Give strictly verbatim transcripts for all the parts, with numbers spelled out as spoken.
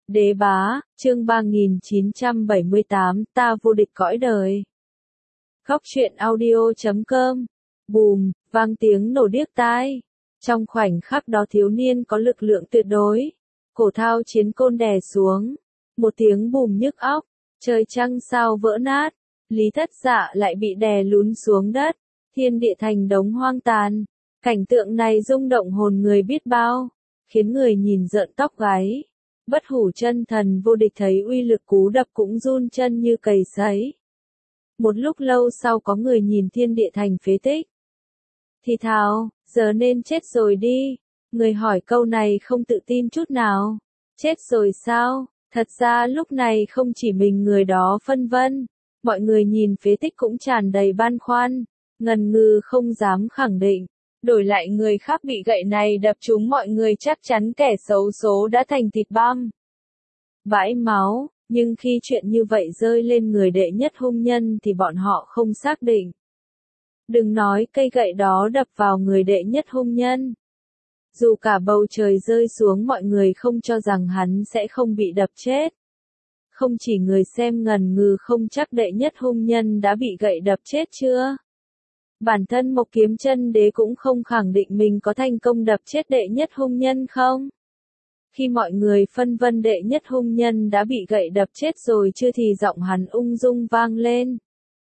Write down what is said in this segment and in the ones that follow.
Đế bá, chương ba nghìn chín trăm bảy mươi tám, ta vô địch cõi đời. Góc truyện audio chấm com. Bùm, vang tiếng nổ điếc tai. Trong khoảnh khắc đó thiếu niên có lực lượng tuyệt đối. Cổ thao chiến côn đè xuống. Một tiếng bùm nhức óc. Trời trăng sao vỡ nát. Lý Thất Dạ lại bị đè lún xuống đất. Thiên địa thành đống hoang tàn. Cảnh tượng này rung động hồn người biết bao. Khiến người nhìn rợn tóc gáy. Bất hủ chân thần vô địch thấy uy lực cú đập cũng run chân như cầy sấy. Một lúc lâu sau có người nhìn thiên địa thành phế tích. Thì thào, giờ nên chết rồi đi. Người hỏi câu này không tự tin chút nào. Chết rồi sao? Thật ra lúc này không chỉ mình người đó phân vân. Mọi người nhìn phế tích cũng tràn đầy băn khoăn. Ngần ngừ không dám khẳng định. Đổi lại người khác bị gậy này đập trúng mọi người chắc chắn kẻ xấu số đã thành thịt băm. Vãi máu, nhưng khi chuyện như vậy rơi lên người đệ nhất hung nhân thì bọn họ không xác định. Đừng nói cây gậy đó đập vào người đệ nhất hung nhân. Dù cả bầu trời rơi xuống mọi người không cho rằng hắn sẽ không bị đập chết. Không chỉ người xem ngần ngừ không chắc đệ nhất hung nhân đã bị gậy đập chết chưa. Bản thân Mộc Kiếm Chân Đế cũng không khẳng định mình có thành công đập chết đệ nhất hung nhân không. Khi mọi người phân vân đệ nhất hung nhân đã bị gậy đập chết rồi chưa thì giọng hắn ung dung vang lên.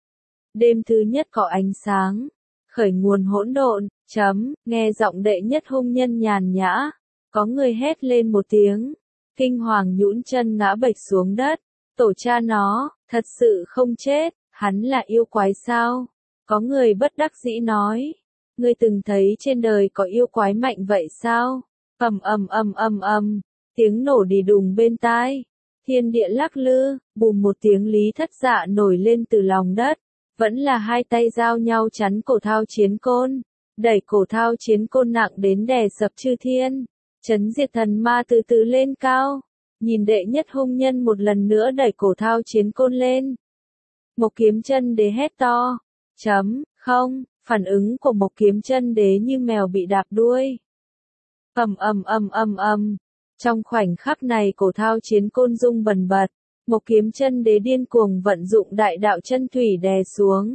Đêm thứ nhất có ánh sáng, khởi nguồn hỗn độn, chấm, nghe giọng đệ nhất hung nhân nhàn nhã. Có người hét lên một tiếng, kinh hoàng nhũn chân ngã bệch xuống đất. Tổ cha nó, thật sự không chết, hắn là yêu quái sao? Có người bất đắc dĩ nói, ngươi từng thấy trên đời có yêu quái mạnh vậy sao? Ầm ầm ầm ầm ầm, tiếng nổ đi đùng bên tai, thiên địa lắc lư, bùm một tiếng Lý Thất Dạ nổi lên từ lòng đất, vẫn là hai tay giao nhau chắn cổ thao chiến côn, đẩy cổ thao chiến côn nặng đến đè sập chư thiên, chấn diệt thần ma từ từ lên cao, nhìn đệ nhất hung nhân một lần nữa đẩy cổ thao chiến côn lên. Mộc Kiếm Chân Đế hét to. Chấm, không, phản ứng của Mộc Kiếm Chân Đế như mèo bị đạp đuôi. Ầm ầm ầm ầm ầm, trong khoảnh khắc này cổ thao chiến côn rung bần bật, Mộc Kiếm Chân Đế điên cuồng vận dụng đại đạo chân thủy đè xuống.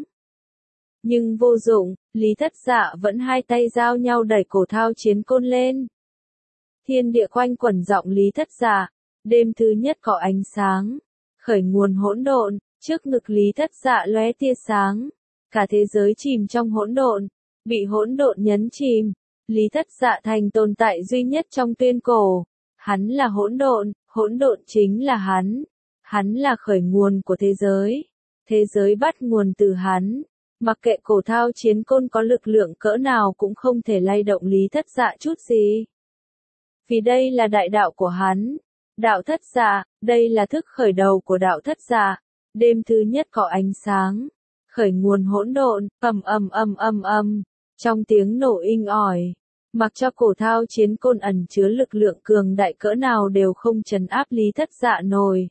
Nhưng vô dụng, Lý Thất Dạ vẫn hai tay giao nhau đẩy cổ thao chiến côn lên. Thiên địa quanh quẩn giọng Lý Thất Dạ, đêm thứ nhất có ánh sáng, khởi nguồn hỗn độn, trước ngực Lý Thất Dạ lóe tia sáng. Cả thế giới chìm trong hỗn độn, bị hỗn độn nhấn chìm. Lý Thất Dạ thành tồn tại duy nhất trong tuyên cổ. Hắn là hỗn độn, hỗn độn chính là hắn. Hắn là khởi nguồn của thế giới. Thế giới bắt nguồn từ hắn. Mặc kệ cổ thao chiến côn có lực lượng cỡ nào cũng không thể lay động Lý Thất Dạ chút gì. Vì đây là đại đạo của hắn. Đạo Thất Dạ, đây là thức khởi đầu của đạo Thất Dạ. Đêm thứ nhất có ánh sáng. Khởi nguồn hỗn độn, ầm ầm ầm ầm ầm, trong tiếng nổ inh ỏi, mặc cho cổ thao chiến côn ẩn chứa lực lượng cường đại cỡ nào đều không trấn áp Lý Thất Dạ nổi.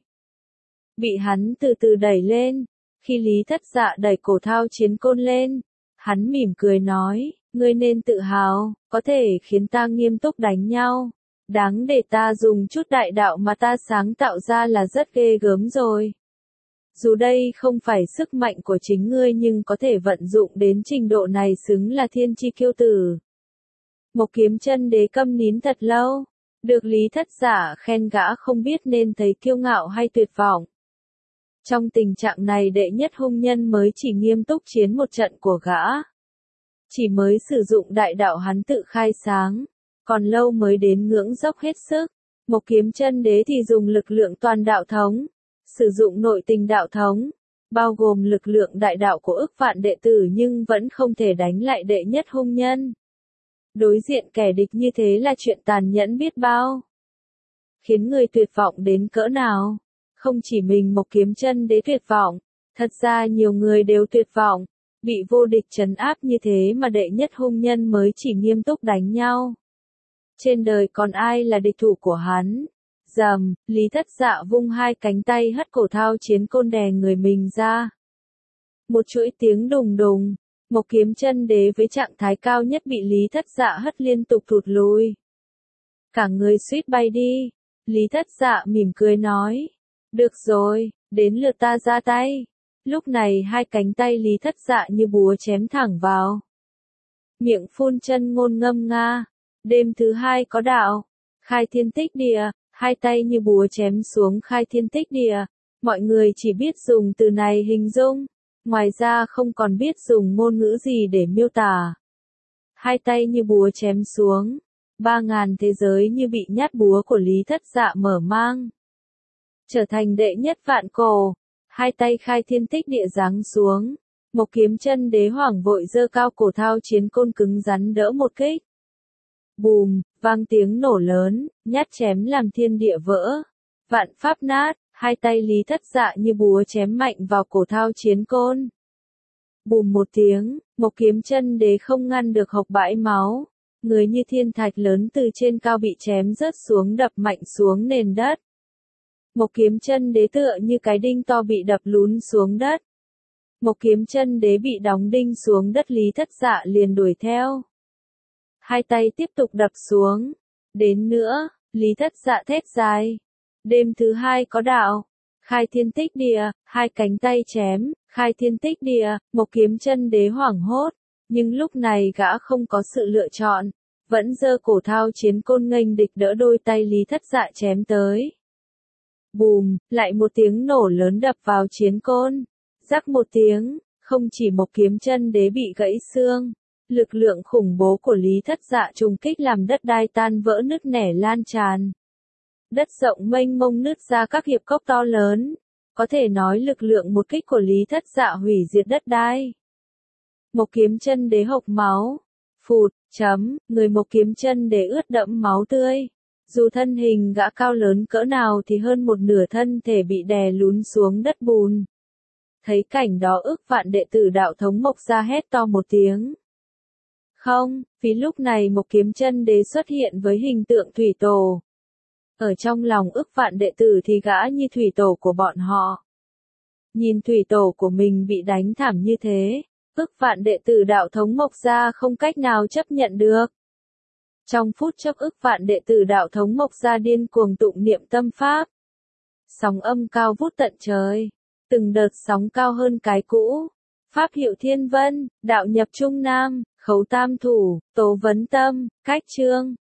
Bị hắn từ từ đẩy lên, khi Lý Thất Dạ đẩy cổ thao chiến côn lên, hắn mỉm cười nói, ngươi nên tự hào, có thể khiến ta nghiêm túc đánh nhau, đáng để ta dùng chút đại đạo mà ta sáng tạo ra là rất ghê gớm rồi. Dù đây không phải sức mạnh của chính ngươi nhưng có thể vận dụng đến trình độ này xứng là thiên chi kiêu tử. Mộc Kiếm Chân Đế câm nín thật lâu, được Lý Thất Dạ khen gã không biết nên thấy kiêu ngạo hay tuyệt vọng. Trong tình trạng này đệ nhất hung nhân mới chỉ nghiêm túc chiến một trận của gã. Chỉ mới sử dụng đại đạo hắn tự khai sáng, còn lâu mới đến ngưỡng dốc hết sức. Mộc Kiếm Chân Đế thì dùng lực lượng toàn đạo thống. Sử dụng nội tình đạo thống, bao gồm lực lượng đại đạo của ức vạn đệ tử nhưng vẫn không thể đánh lại đệ nhất hung nhân. Đối diện kẻ địch như thế là chuyện tàn nhẫn biết bao. Khiến người tuyệt vọng đến cỡ nào. Không chỉ mình Mộc Kiếm Chân Đế tuyệt vọng, thật ra nhiều người đều tuyệt vọng. Bị vô địch trấn áp như thế mà đệ nhất hung nhân mới chỉ nghiêm túc đánh nhau. Trên đời còn ai là địch thủ của hắn? Dầm, Lý Thất Dạ vung hai cánh tay hất cổ thao chiến côn đè người mình ra. Một chuỗi tiếng đùng đùng, Mộc Kiếm Chân Đế với trạng thái cao nhất bị Lý Thất Dạ hất liên tục thụt lùi. Cả người suýt bay đi, Lý Thất Dạ mỉm cười nói. Được rồi, đến lượt ta ra tay. Lúc này hai cánh tay Lý Thất Dạ như búa chém thẳng vào. Miệng phun chân ngôn ngâm nga. Đêm thứ hai có đạo. Khai thiên tích địa, hai tay như búa chém xuống khai thiên tích địa. Mọi người chỉ biết dùng từ này hình dung. Ngoài ra không còn biết dùng ngôn ngữ gì để miêu tả. Hai tay như búa chém xuống. Ba ngàn thế giới như bị nhát búa của Lý Thất Dạ mở mang. Trở thành đệ nhất vạn cổ. Hai tay khai thiên tích địa giáng xuống. Một kiếm chân đế hoàng vội giơ cao cổ thao chiến côn cứng rắn đỡ một kích. Bùm, vang tiếng nổ lớn, nhát chém làm thiên địa vỡ. Vạn pháp nát, hai tay Lý Thất Dạ như búa chém mạnh vào cổ thao chiến côn. Bùm một tiếng, một kiếm chân đế không ngăn được hộc bãi máu. Người như thiên thạch lớn từ trên cao bị chém rớt xuống đập mạnh xuống nền đất. Một kiếm chân đế tựa như cái đinh to bị đập lún xuống đất. Một kiếm chân đế bị đóng đinh xuống đất Lý Thất Dạ liền đuổi theo. Hai tay tiếp tục đập xuống. Đến nữa, Lý Thất Dạ thét dài. Đêm thứ hai có đạo. Khai thiên tích địa, hai cánh tay chém, khai thiên tích địa, một kiếm chân đế hoảng hốt. Nhưng lúc này gã không có sự lựa chọn. Vẫn giơ cổ thao chiến côn nghênh địch đỡ đôi tay Lý Thất Dạ chém tới. Bùm, lại một tiếng nổ lớn đập vào chiến côn. Rắc một tiếng, không chỉ một kiếm chân đế bị gãy xương. Lực lượng khủng bố của Lý Thất Dạ trùng kích làm đất đai tan vỡ nứt nẻ lan tràn. Đất rộng mênh mông nứt ra các hiệp cốc to lớn. Có thể nói lực lượng một kích của Lý Thất Dạ hủy diệt đất đai. Một kiếm chân đế hộc máu. Phụt, chấm, người một kiếm chân đế ướt đẫm máu tươi. Dù thân hình gã cao lớn cỡ nào thì hơn một nửa thân thể bị đè lún xuống đất bùn. Thấy cảnh đó ức vạn đệ tử đạo thống Mộc Gia hét to một tiếng. Không, vì lúc này một kiếm chân đế xuất hiện với hình tượng thủy tổ. Ở trong lòng ức vạn đệ tử thì gã như thủy tổ của bọn họ. Nhìn thủy tổ của mình bị đánh thảm như thế, ức vạn đệ tử đạo thống Mộc Gia không cách nào chấp nhận được. Trong phút chốc ức vạn đệ tử đạo thống Mộc Gia điên cuồng tụng niệm tâm pháp. Sóng âm cao vút tận trời, từng đợt sóng cao hơn cái cũ. Pháp hiệu thiên vân, đạo nhập trung nam, khấu tam thủ, tố vấn tâm, cách trương,